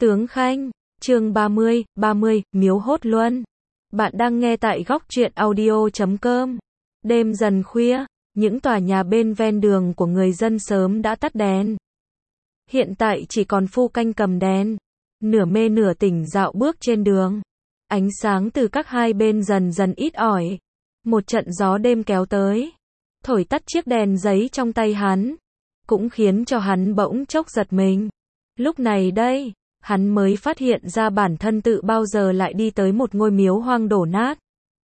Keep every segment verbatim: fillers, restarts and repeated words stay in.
Tướng Khanh, chương ba mươi, ba mươi, Miếu Hốt Luân. Bạn đang nghe tại góc truyện audio chấm com. Đêm dần khuya, những tòa nhà bên ven đường của người dân sớm đã tắt đèn. Hiện tại chỉ còn Phu Canh cầm đèn, nửa mê nửa tỉnh dạo bước trên đường. Ánh sáng từ các hai bên dần dần ít ỏi. Một trận gió đêm kéo tới, thổi tắt chiếc đèn giấy trong tay hắn, cũng khiến cho hắn bỗng chốc giật mình. Lúc này đây, hắn mới phát hiện ra bản thân tự bao giờ lại đi tới một ngôi miếu hoang đổ nát.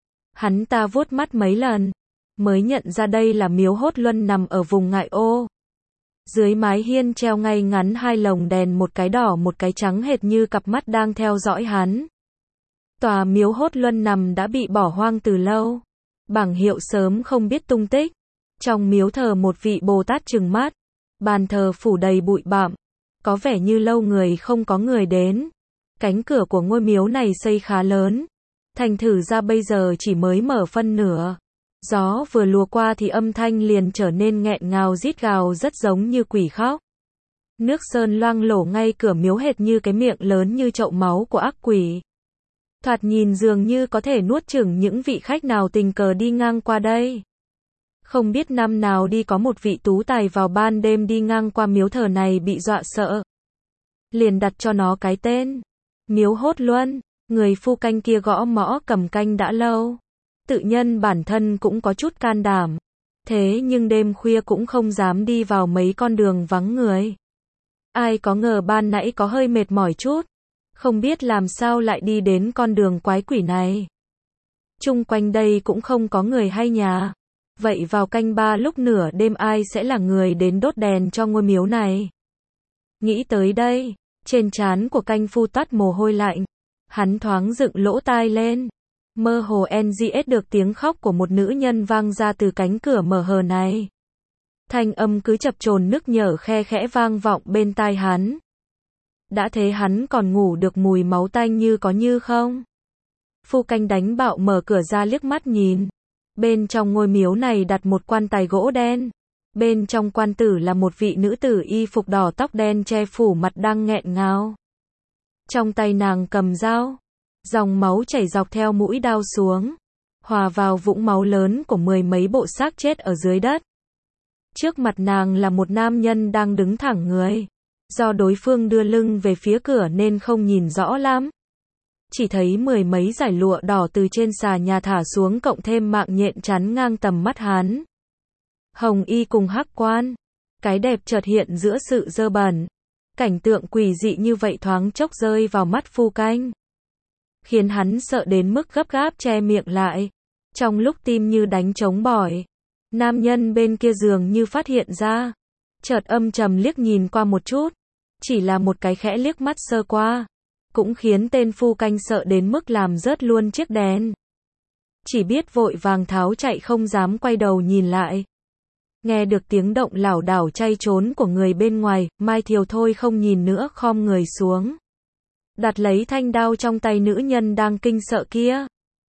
Hắn ta vuốt mắt mấy lần, mới nhận ra đây là miếu Hốt Luân nằm ở vùng ngoại ô. Dưới mái hiên treo ngay ngắn hai lồng đèn, một cái đỏ một cái trắng, hệt như cặp mắt đang theo dõi hắn. Tòa miếu Hốt Luân nằm đã bị bỏ hoang từ lâu, bảng hiệu sớm không biết tung tích. Trong miếu thờ một vị Bồ Tát trừng mắt, bàn thờ phủ đầy bụi bặm, có vẻ như lâu người không có người đến. Cánh cửa của ngôi miếu này xây khá lớn, thành thử ra bây giờ chỉ mới mở phân nửa. Gió vừa lùa qua thì âm thanh liền trở nên nghẹn ngào rít gào, rất giống như quỷ khóc. Nước sơn loang lổ ngay cửa miếu, hệt như cái miệng lớn như chậu máu của ác quỷ. Thoạt nhìn dường như có thể nuốt chửng những vị khách nào tình cờ đi ngang qua đây. Không biết năm nào đi có một vị tú tài vào ban đêm đi ngang qua miếu thờ này bị dọa sợ, liền đặt cho nó cái tên Miếu Hốt Luân. Người phu canh kia gõ mõ cầm canh đã lâu, tự nhân bản thân cũng có chút can đảm, thế nhưng đêm khuya cũng không dám đi vào mấy con đường vắng người. Ai có ngờ ban nãy có hơi mệt mỏi chút, không biết làm sao lại đi đến con đường quái quỷ này. Chung quanh đây cũng không có người hay nhà. Vậy vào canh ba lúc nửa đêm ai sẽ là người đến đốt đèn cho ngôi miếu này? Nghĩ tới đây, trên trán của canh phu toát mồ hôi lạnh. Hắn thoáng dựng lỗ tai lên, mơ hồ nghe được tiếng khóc của một nữ nhân vang ra từ cánh cửa mở hờ này. Thanh âm cứ chập chồn nức nhở khe khẽ vang vọng bên tai hắn. Đã thế hắn còn ngủ được mùi máu tanh như có như không. Phu canh đánh bạo mở cửa ra liếc mắt nhìn. Bên trong ngôi miếu này đặt một quan tài gỗ đen. Bên trong quan tử là một vị nữ tử y phục đỏ, tóc đen che phủ mặt, đang nghẹn ngào. Trong tay nàng cầm dao, dòng máu chảy dọc theo mũi đao xuống, hòa vào vũng máu lớn của mười mấy bộ xác chết ở dưới đất. Trước mặt nàng là một nam nhân đang đứng thẳng người. Do đối phương đưa lưng về phía cửa nên không nhìn rõ lắm. Chỉ thấy mười mấy dải lụa đỏ từ trên xà nhà thả xuống, cộng thêm mạng nhện chắn ngang tầm mắt hắn. Hồng y cùng hắc quan, cái đẹp chợt hiện giữa sự dơ bẩn. Cảnh tượng quỷ dị như vậy thoáng chốc rơi vào mắt phu canh, khiến hắn sợ đến mức gấp gáp che miệng lại. Trong lúc tim như đánh trống bỏi, nam nhân bên kia dường như phát hiện ra, chợt âm trầm liếc nhìn qua một chút. Chỉ là một cái khẽ liếc mắt sơ qua, cũng khiến tên phu canh sợ đến mức làm rớt luôn chiếc đèn. Chỉ biết vội vàng tháo chạy, không dám quay đầu nhìn lại. Nghe được tiếng động lảo đảo chay trốn của người bên ngoài, Mai Thiều thôi không nhìn nữa, khom người xuống, đặt lấy thanh đao trong tay nữ nhân đang kinh sợ kia,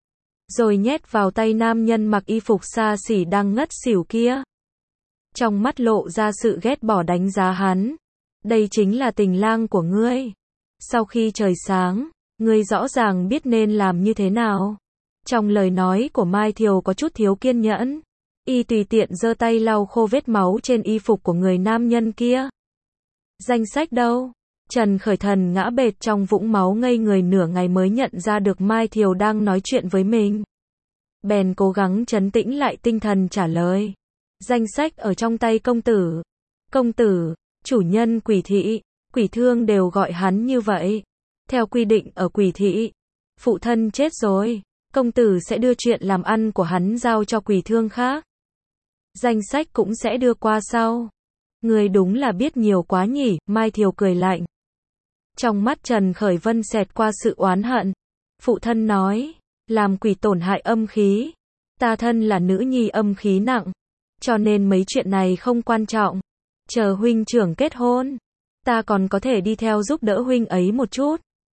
rồi nhét vào tay nam nhân mặc y phục xa xỉ đang ngất xỉu kia. Trong mắt lộ ra sự ghét bỏ, đánh giá hắn. Đây chính là tình lang của ngươi. Sau khi trời sáng, ngươi rõ ràng biết nên làm như thế nào. Trong lời nói của Mai Thiều có chút thiếu kiên nhẫn. Y tùy tiện giơ tay lau khô vết máu trên y phục của người nam nhân kia. Danh sách đâu? Trần Khởi Thần ngã bệt trong vũng máu, ngây người nửa ngày mới nhận ra được Mai Thiều đang nói chuyện với mình. Bèn cố gắng trấn tĩnh lại tinh thần trả lời. Danh sách ở trong tay công tử. Công tử, chủ nhân Quỷ thị, Quỷ Thương đều gọi hắn như vậy. Theo quy định ở Quỷ thị, phụ thân chết rồi, công tử sẽ đưa chuyện làm ăn của hắn giao cho Quỷ Thương khác. Danh sách cũng sẽ đưa qua sau. Người đúng là biết nhiều quá nhỉ, Mai Thiều cười lạnh. Trong mắt Trần Khởi Vân xẹt qua sự oán hận. Phụ thân nói, làm quỷ tổn hại âm khí. Ta thân là nữ nhi âm khí nặng, cho nên mấy chuyện này không quan trọng. Chờ huynh trưởng kết hôn, ta còn có thể đi theo giúp đỡ huynh ấy một chút.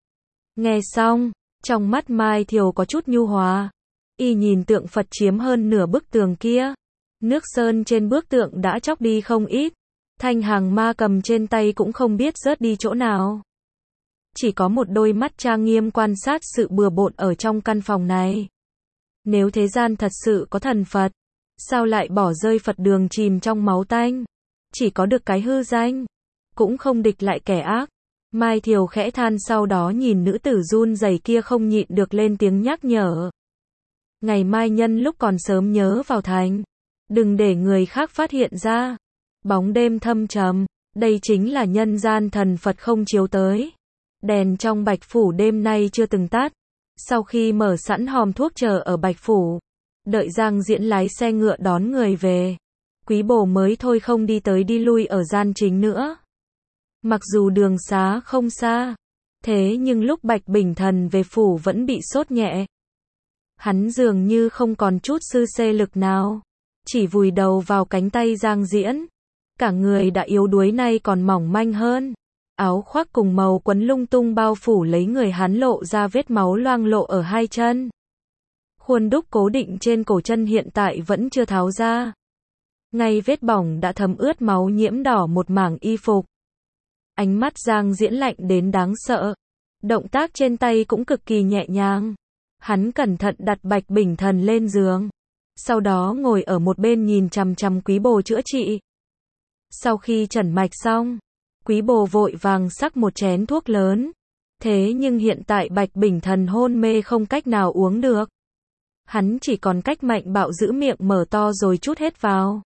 Nghe xong, trong mắt Mai Thiều có chút nhu hòa. Y nhìn tượng Phật chiếm hơn nửa bức tường kia. Nước sơn trên bức tượng đã chóc đi không ít. Thanh hàng ma cầm trên tay cũng không biết rớt đi chỗ nào. chỉ có một đôi mắt trang nghiêm quan sát sự bừa bộn ở trong căn phòng này. Nếu thế gian thật sự có thần Phật, sao lại bỏ rơi Phật đường chìm trong máu tanh? Chỉ có được cái hư danh, cũng không địch lại kẻ ác. Mai Thiều khẽ than, sau đó nhìn nữ tử run rẩy kia không nhịn được lên tiếng nhắc nhở. Ngày mai nhân lúc còn sớm nhớ vào thành, đừng để người khác phát hiện ra. Bóng đêm thâm trầm, đây chính là nhân gian thần Phật không chiếu tới. Đèn trong Bạch Phủ đêm nay chưa từng tắt. Sau khi mở sẵn hòm thuốc chờ ở Bạch Phủ, đợi Giang Diễn lái xe ngựa đón người về, Quý Bồ mới thôi không đi tới đi lui ở gian chính nữa. Mặc dù đường xá không xa, thế nhưng lúc Bạch Bình Thần về phủ vẫn bị sốt nhẹ. Hắn dường như không còn chút sư xê lực nào, chỉ vùi đầu vào cánh tay Giang Diễn. Cả người đã yếu đuối nay còn mỏng manh hơn. Áo khoác cùng màu quấn lung tung bao phủ lấy người hắn, lộ ra vết máu loang lổ ở hai chân. Khuôn đúc cố định trên cổ chân hiện tại vẫn chưa tháo ra. Ngay vết bỏng đã thấm ướt máu nhiễm đỏ một mảng y phục. Ánh mắt Giang Diễn lạnh đến đáng sợ. Động tác trên tay cũng cực kỳ nhẹ nhàng. Hắn cẩn thận đặt Bạch Bình Thần lên giường. Sau đó ngồi ở một bên nhìn chằm chằm Quý Bồ chữa trị. Sau khi trần mạch xong, Quý Bồ vội vàng xắc một chén thuốc lớn. Thế nhưng hiện tại Bạch Bình Thần hôn mê không cách nào uống được. Hắn chỉ còn cách mạnh bạo giữ miệng mở to rồi trút hết vào.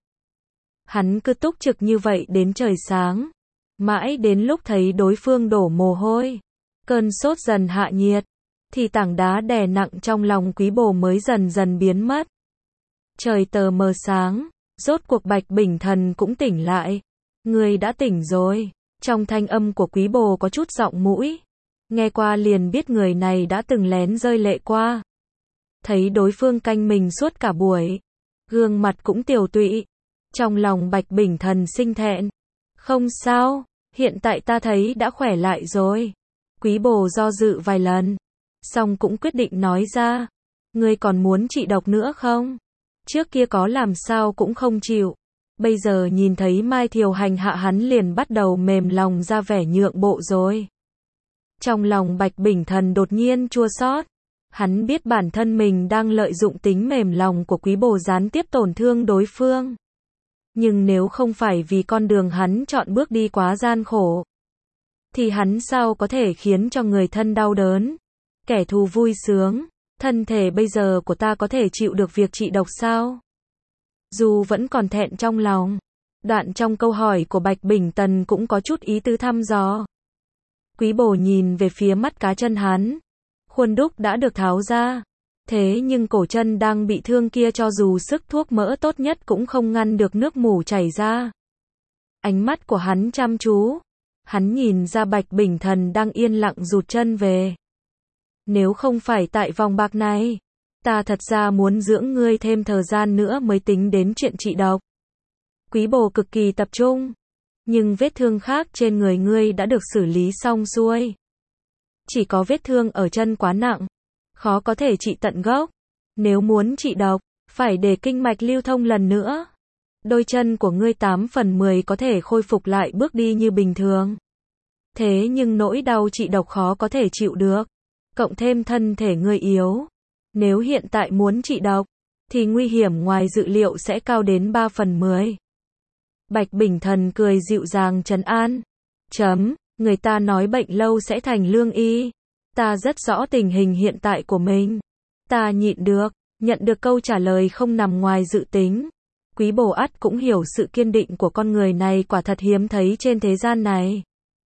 Hắn cứ túc trực như vậy đến trời sáng. Mãi đến lúc thấy đối phương đổ mồ hôi, cơn sốt dần hạ nhiệt, thì tảng đá đè nặng trong lòng Quý Bồ mới dần dần biến mất. Trời tờ mờ sáng, rốt cuộc Bạch Bình Thần cũng tỉnh lại. Người đã tỉnh rồi. Trong thanh âm của Quý Bồ có chút giọng mũi. Nghe qua liền biết người này đã từng lén rơi lệ qua. Thấy đối phương canh mình suốt cả buổi, gương mặt cũng tiều tụy. Trong lòng Bạch Bình Thần sinh thẹn. Không sao, hiện tại ta thấy đã khỏe lại rồi. Quý Bồ do dự vài lần, xong cũng quyết định nói ra. Ngươi còn muốn trị độc nữa không? Trước kia có làm sao cũng không chịu. Bây giờ nhìn thấy Mai Thiều hành hạ hắn liền bắt đầu mềm lòng ra vẻ nhượng bộ rồi. Trong lòng Bạch Bình Thần đột nhiên chua xót. Hắn biết bản thân mình đang lợi dụng tính mềm lòng của Quý Bồ gián tiếp tổn thương đối phương. Nhưng nếu không phải vì con đường hắn chọn bước đi quá gian khổ, thì hắn sao có thể khiến cho người thân đau đớn, kẻ thù vui sướng. Thân thể bây giờ của ta có thể chịu được việc trị độc sao? Dù vẫn còn thẹn trong lòng, đoạn trong câu hỏi của Bạch Bình Thần cũng có chút ý tứ thăm dò. Quý Bồ nhìn về phía mắt cá chân hắn. Khuôn đúc đã được tháo ra. Thế nhưng cổ chân đang bị thương kia cho dù sức thuốc mỡ tốt nhất cũng không ngăn được nước mủ chảy ra. Ánh mắt của hắn chăm chú. Hắn nhìn ra Bạch Bình Thần đang yên lặng rụt chân về. Nếu không phải tại vòng bạc này, ta thật ra muốn dưỡng ngươi thêm thời gian nữa mới tính đến chuyện trị độc. Quý Bồ cực kỳ tập trung. Nhưng vết thương khác trên người ngươi đã được xử lý xong xuôi. Chỉ có vết thương ở chân quá nặng, khó có thể trị tận gốc. Nếu muốn trị độc, phải để kinh mạch lưu thông lần nữa. Đôi chân của ngươi tám phần mười có thể khôi phục lại bước đi như bình thường. Thế nhưng nỗi đau trị độc khó có thể chịu được. Cộng thêm thân thể ngươi yếu. Nếu hiện tại muốn trị độc, thì nguy hiểm ngoài dự liệu sẽ cao đến ba phần mười. Bạch Bình Thần cười dịu dàng trấn an. Chấm, người ta nói bệnh lâu sẽ thành lương y. Ta rất rõ tình hình hiện tại của mình. Ta nhịn được, nhận được câu trả lời không nằm ngoài dự tính. Quý Bồ ắt cũng hiểu sự kiên định của con người này quả thật hiếm thấy trên thế gian này.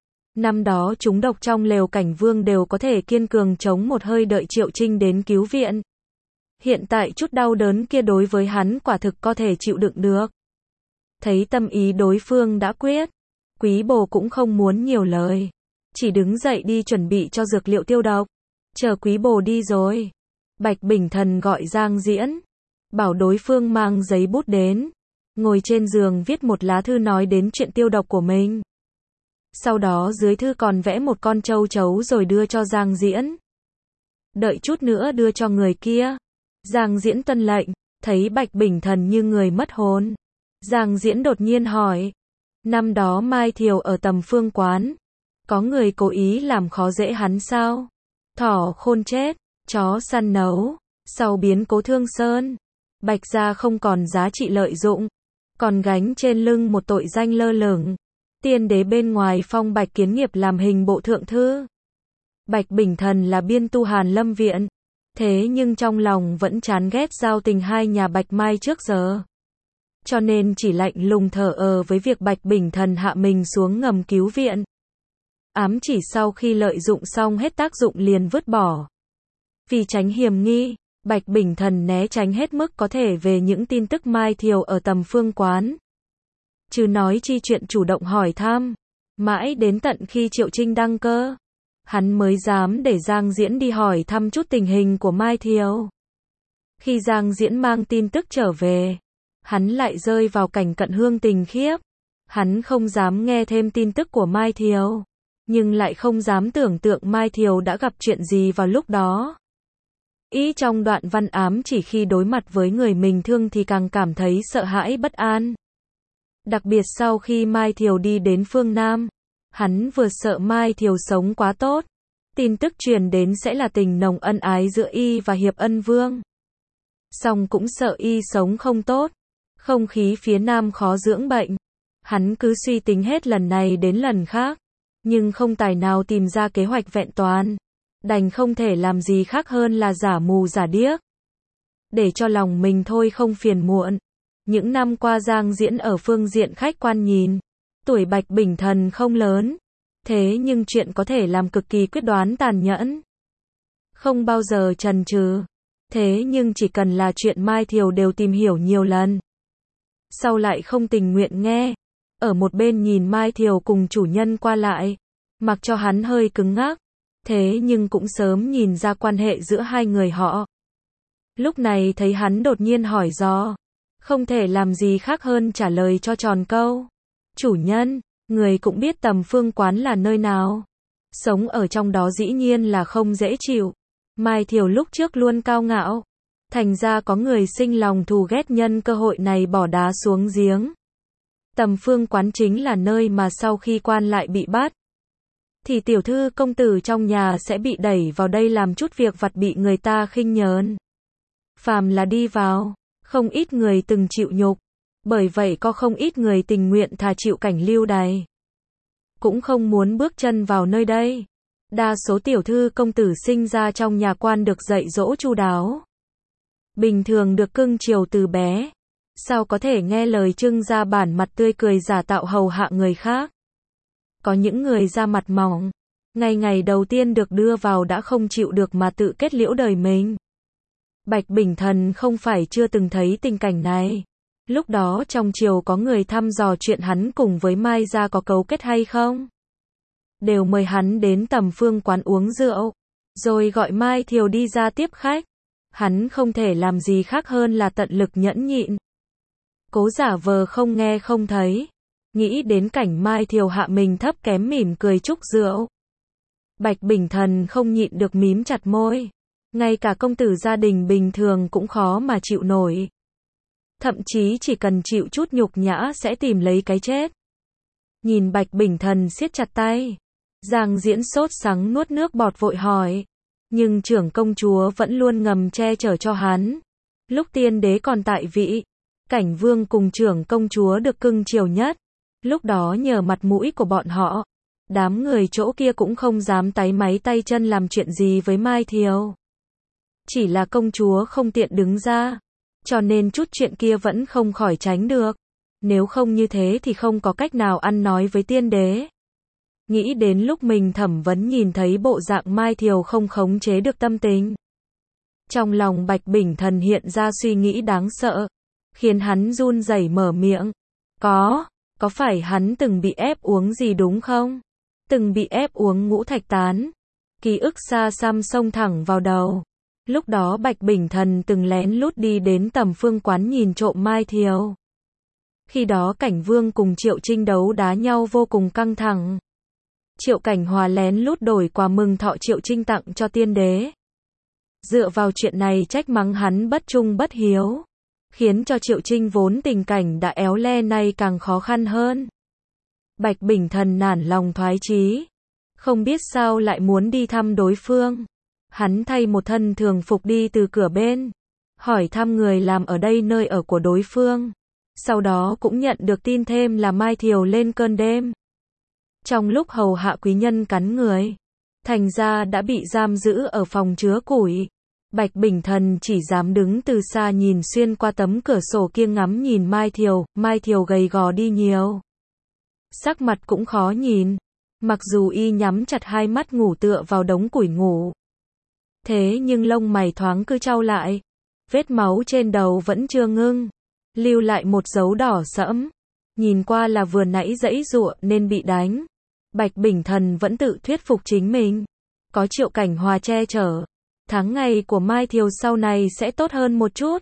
Năm đó chúng độc trong lều Cảnh Vương đều có thể kiên cường chống một hơi đợi Triệu Trinh đến cứu viện. Hiện tại chút đau đớn kia đối với hắn quả thực có thể chịu đựng được. Thấy tâm ý đối phương đã quyết, Quý Bồ cũng không muốn nhiều lời. Chỉ đứng dậy đi chuẩn bị cho dược liệu tiêu độc. Chờ Quý Bồ đi rồi, Bạch Bình Thần gọi Giang Diễn, bảo đối phương mang giấy bút đến. Ngồi trên giường viết một lá thư nói đến chuyện tiêu độc của mình. Sau đó dưới thư còn vẽ một con trâu chấu rồi đưa cho Giang Diễn. Đợi chút nữa đưa cho người kia. Giang Diễn tuân lệnh, thấy Bạch Bình Thần như người mất hồn. Giang Diễn đột nhiên hỏi. Năm đó Mai Thiều ở Tầm Phương Quán, Có người cố ý làm khó dễ hắn sao? Thỏ khôn chết, chó săn nấu, sau biến cố Thương Sơn, Bạch gia không còn giá trị lợi dụng, còn gánh trên lưng một tội danh lơ lửng. Tiên đế bên ngoài phong Bạch Kiến Nghiệp làm hình bộ thượng thư. Bạch Bình Thần là biên tu Hàn Lâm Viện, thế nhưng trong lòng vẫn chán ghét giao tình hai nhà Bạch Mai trước giờ. Cho nên chỉ lạnh lùng thờ ơ với việc Bạch Bình Thần hạ mình xuống ngầm cứu viện. Ám chỉ sau khi lợi dụng xong hết tác dụng liền vứt bỏ. Vì tránh hiểm nghi, Bạch Bình Thần né tránh hết mức có thể về những tin tức Mai Thiều ở Tầm Phương Quán. Chứ nói chi chuyện chủ động hỏi thăm. Mãi đến tận khi Triệu Trinh đăng cơ, hắn mới dám để Giang Diễn đi hỏi thăm chút tình hình của Mai Thiều. Khi Giang Diễn mang tin tức trở về, hắn lại rơi vào cảnh cận hương tình khiếp. Hắn không dám nghe thêm tin tức của Mai Thiều, nhưng lại không dám tưởng tượng Mai Thiều đã gặp chuyện gì vào lúc đó. Ý trong đoạn văn ám chỉ khi đối mặt với người mình thương thì càng cảm thấy sợ hãi bất an. Đặc biệt sau khi Mai Thiều đi đến phương Nam, hắn vừa sợ Mai Thiều sống quá tốt. Tin tức truyền đến sẽ là tình nồng ân ái giữa y và Hiệp Ân Vương. Song cũng sợ y sống không tốt, không khí phía Nam khó dưỡng bệnh. Hắn cứ suy tính hết lần này đến lần khác, nhưng không tài nào tìm ra kế hoạch vẹn toàn. Đành không thể làm gì khác hơn là giả mù giả điếc. Để cho lòng mình thôi không phiền muộn. Những năm qua Giang Diễn ở phương diện khách quan nhìn, tuổi Bạch Bình Thần không lớn. Thế nhưng chuyện có thể làm cực kỳ quyết đoán tàn nhẫn. Không bao giờ chần chừ. Thế nhưng chỉ cần là chuyện Mai Thiều đều tìm hiểu nhiều lần. Sau lại không tình nguyện nghe. Ở một bên nhìn Mai Thiều cùng chủ nhân qua lại, mặc cho hắn hơi cứng ngắc. Thế nhưng cũng sớm nhìn ra quan hệ giữa hai người họ. Lúc này thấy hắn đột nhiên hỏi dò, không thể làm gì khác hơn trả lời cho tròn câu. Chủ nhân, người cũng biết Tầm Phương Quán là nơi nào. Sống ở trong đó dĩ nhiên là không dễ chịu. Mai Thiều lúc trước luôn cao ngạo. Thành ra có người sinh lòng thù ghét nhân cơ hội này bỏ đá xuống giếng. Tầm Phương Quán chính là nơi mà sau khi quan lại bị bắt, thì tiểu thư công tử trong nhà sẽ bị đẩy vào đây làm chút việc vặt bị người ta khinh nhờn. Phàm là đi vào, không ít người từng chịu nhục. Bởi vậy có không ít người tình nguyện thà chịu cảnh lưu đày, cũng không muốn bước chân vào nơi đây. Đa số tiểu thư công tử sinh ra trong nhà quan được dạy dỗ chu đáo, bình thường được cưng chiều từ bé. Sao có thể nghe lời trưng ra bản mặt tươi cười giả tạo hầu hạ người khác. Có những người da mặt mỏng, ngày ngày đầu tiên được đưa vào đã không chịu được mà tự kết liễu đời mình. Bạch Bình Thần không phải chưa từng thấy tình cảnh này. Lúc đó trong triều có người thăm dò chuyện hắn cùng với Mai gia có cấu kết hay không, đều mời hắn đến Tầm Phương Quán uống rượu, rồi gọi Mai Thiều đi ra tiếp khách. Hắn không thể làm gì khác hơn là tận lực nhẫn nhịn, cố giả vờ không nghe không thấy. Nghĩ đến cảnh Mai Thiều hạ mình thấp kém mỉm cười chúc rượu, Bạch Bình Thần không nhịn được mím chặt môi. Ngay cả công tử gia đình bình thường cũng khó mà chịu nổi. Thậm chí chỉ cần chịu chút nhục nhã sẽ tìm lấy cái chết. Nhìn Bạch Bình Thần siết chặt tay, Giang Diễn sốt sắng nuốt nước bọt vội hỏi. Nhưng trưởng công chúa vẫn luôn ngầm che chở cho hắn. Lúc tiên đế còn tại vị, Cảnh Vương cùng trưởng công chúa được cưng chiều nhất. Lúc đó nhờ mặt mũi của bọn họ, đám người chỗ kia cũng không dám táy máy tay chân làm chuyện gì với Mai Thiều. Chỉ là công chúa không tiện đứng ra, cho nên chút chuyện kia vẫn không khỏi tránh được. Nếu không như thế thì không có cách nào ăn nói với tiên đế. Nghĩ đến lúc mình thẩm vấn nhìn thấy bộ dạng Mai Thiều không khống chế được tâm tình. Trong lòng Bạch Bình Thần hiện ra suy nghĩ đáng sợ, khiến hắn run rẩy mở miệng. Có, có phải hắn từng bị ép uống gì đúng không? Từng bị ép uống ngũ thạch tán. Ký ức xa xăm xông thẳng vào đầu. Lúc đó Bạch Bình Thần từng lén lút đi đến Tầm Phương Quán nhìn trộm Mai Thiều. Khi đó Cảnh Vương cùng Triệu Trinh đấu đá nhau vô cùng căng thẳng. Triệu Cảnh Hòa lén lút đổi quà mừng thọ Triệu Trinh tặng cho tiên đế. Dựa vào chuyện này trách mắng hắn bất trung bất hiếu, khiến cho Triệu Trinh vốn tình cảnh đã éo le nay càng khó khăn hơn. Bạch Bình Thần nản lòng thoái chí, Không biết sao lại muốn đi thăm đối phương. Hắn thay một thân thường phục đi từ cửa bên, hỏi thăm người làm ở đây nơi ở của đối phương. Sau đó cũng nhận được tin thêm là Mai Thiều lên cơn đêm. Trong lúc hầu hạ quý nhân cắn người, thành ra đã bị giam giữ ở phòng chứa củi. Bạch Bình Thần chỉ dám đứng từ xa nhìn xuyên qua tấm cửa sổ kia ngắm nhìn Mai Thiều, Mai Thiều gầy gò đi nhiều. Sắc mặt cũng khó nhìn, mặc dù y nhắm chặt hai mắt ngủ tựa vào đống củi ngủ. Thế nhưng lông mày thoáng cứ chau lại, vết máu trên đầu vẫn chưa ngưng, lưu lại một dấu đỏ sẫm, nhìn qua là vừa nãy giãy giụa nên bị đánh. Bạch Bình Thần vẫn tự thuyết phục chính mình, có Triệu Cảnh Hòa che chở, tháng ngày của Mai Thiều sau này sẽ tốt hơn một chút.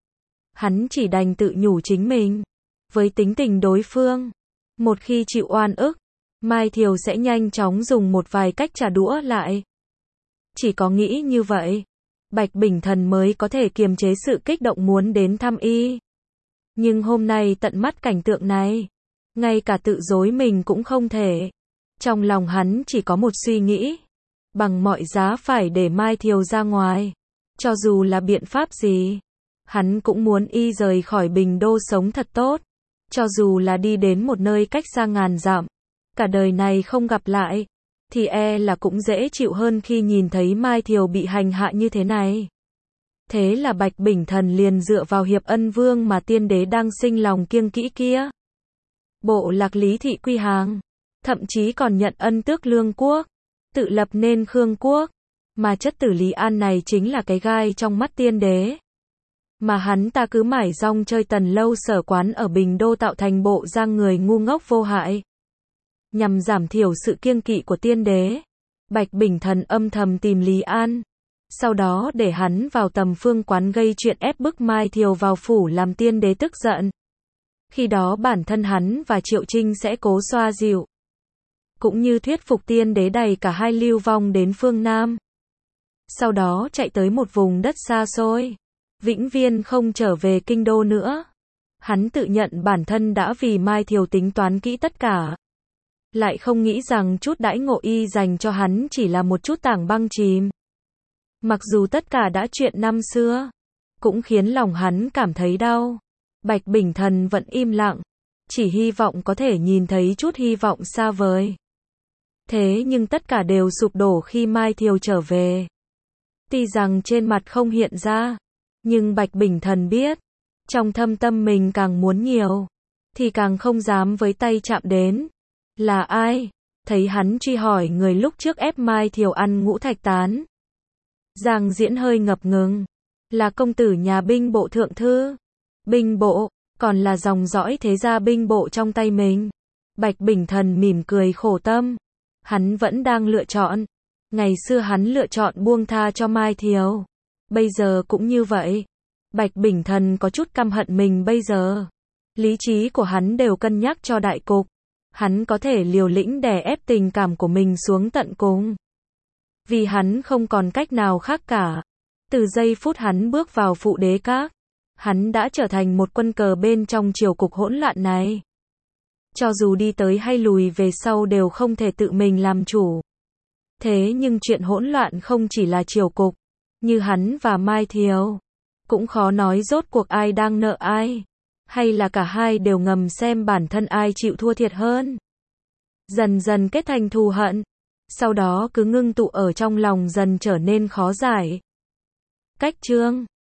Hắn chỉ đành tự nhủ chính mình, với tính tình đối phương, một khi chịu oan ức, Mai Thiều sẽ nhanh chóng dùng một vài cách trả đũa lại. Chỉ có nghĩ như vậy, Bạch Bình Thần mới có thể kiềm chế sự kích động muốn đến thăm y. Nhưng hôm nay tận mắt cảnh tượng này, ngay cả tự dối mình cũng không thể. Trong lòng hắn chỉ có một suy nghĩ, bằng mọi giá phải để Mai Thiều ra ngoài. Cho dù là biện pháp gì, hắn cũng muốn y rời khỏi Bình Đô sống thật tốt. Cho dù là đi đến một nơi cách xa ngàn dặm, cả đời này không gặp lại, thì e là cũng dễ chịu hơn khi nhìn thấy Mai Thiều bị hành hạ như thế này. Thế là Bạch Bình Thần liền dựa vào Hiệp Ân Vương mà tiên đế đang sinh lòng kiêng kỹ kia. Bộ lạc Lý Thị quy hàng, thậm chí còn nhận ân tước Lương Quốc, tự lập nên Khương Quốc, mà chất tử Lý An này chính là cái gai trong mắt tiên đế. Mà hắn ta cứ mải rong chơi Tần Lâu Sở Quán ở Bình Đô tạo thành bộ dạng người ngu ngốc vô hại. Nhằm giảm thiểu sự kiêng kỵ của tiên đế, Bạch Bình Thần âm thầm tìm Lý An, sau đó để hắn vào Tầm Phương Quán gây chuyện ép bức Mai Thiều vào phủ làm tiên đế tức giận. Khi đó bản thân hắn và Triệu Trinh sẽ cố xoa dịu, cũng như thuyết phục tiên đế đẩy cả hai lưu vong đến phương Nam. Sau đó chạy tới một vùng đất xa xôi, vĩnh viễn không trở về kinh đô nữa. Hắn tự nhận bản thân đã vì Mai Thiều tính toán kỹ tất cả, lại không nghĩ rằng chút đãi ngộ y dành cho hắn chỉ là một chút tảng băng chìm. Mặc dù tất cả đã chuyện năm xưa, cũng khiến lòng hắn cảm thấy đau. Bạch Bình Thần vẫn im lặng, chỉ hy vọng có thể nhìn thấy chút hy vọng xa vời. Thế nhưng tất cả đều sụp đổ khi Mai Thiều trở về. Tuy rằng trên mặt không hiện ra, nhưng Bạch Bình Thần biết, trong thâm tâm mình càng muốn nhiều, thì càng không dám với tay chạm đến. Là ai? Thấy hắn truy hỏi người lúc trước ép Mai Thiều ăn ngũ thạch tán. Giang Diễn hơi ngập ngừng. Là công tử nhà binh bộ thượng thư. Binh bộ, còn là dòng dõi thế gia binh bộ trong tay mình. Bạch Bình Thần mỉm cười khổ tâm. Hắn vẫn đang lựa chọn. Ngày xưa hắn lựa chọn buông tha cho Mai Thiều. Bây giờ cũng như vậy. Bạch Bình Thần có chút căm hận mình bây giờ. Lý trí của hắn đều cân nhắc cho đại cục. Hắn có thể liều lĩnh đè ép tình cảm của mình xuống tận cùng. Vì hắn không còn cách nào khác cả. Từ giây phút hắn bước vào Phụ Đế Các, hắn đã trở thành một quân cờ bên trong triều cục hỗn loạn này. Cho dù đi tới hay lùi về sau đều không thể tự mình làm chủ. Thế nhưng chuyện hỗn loạn không chỉ là triều cục, như hắn và Mai Thiều, cũng khó nói rốt cuộc ai đang nợ ai. Hay là cả hai đều ngầm xem bản thân ai chịu thua thiệt hơn. Dần dần kết thành thù hận, sau đó cứ ngưng tụ ở trong lòng dần trở nên khó giải. Cách chương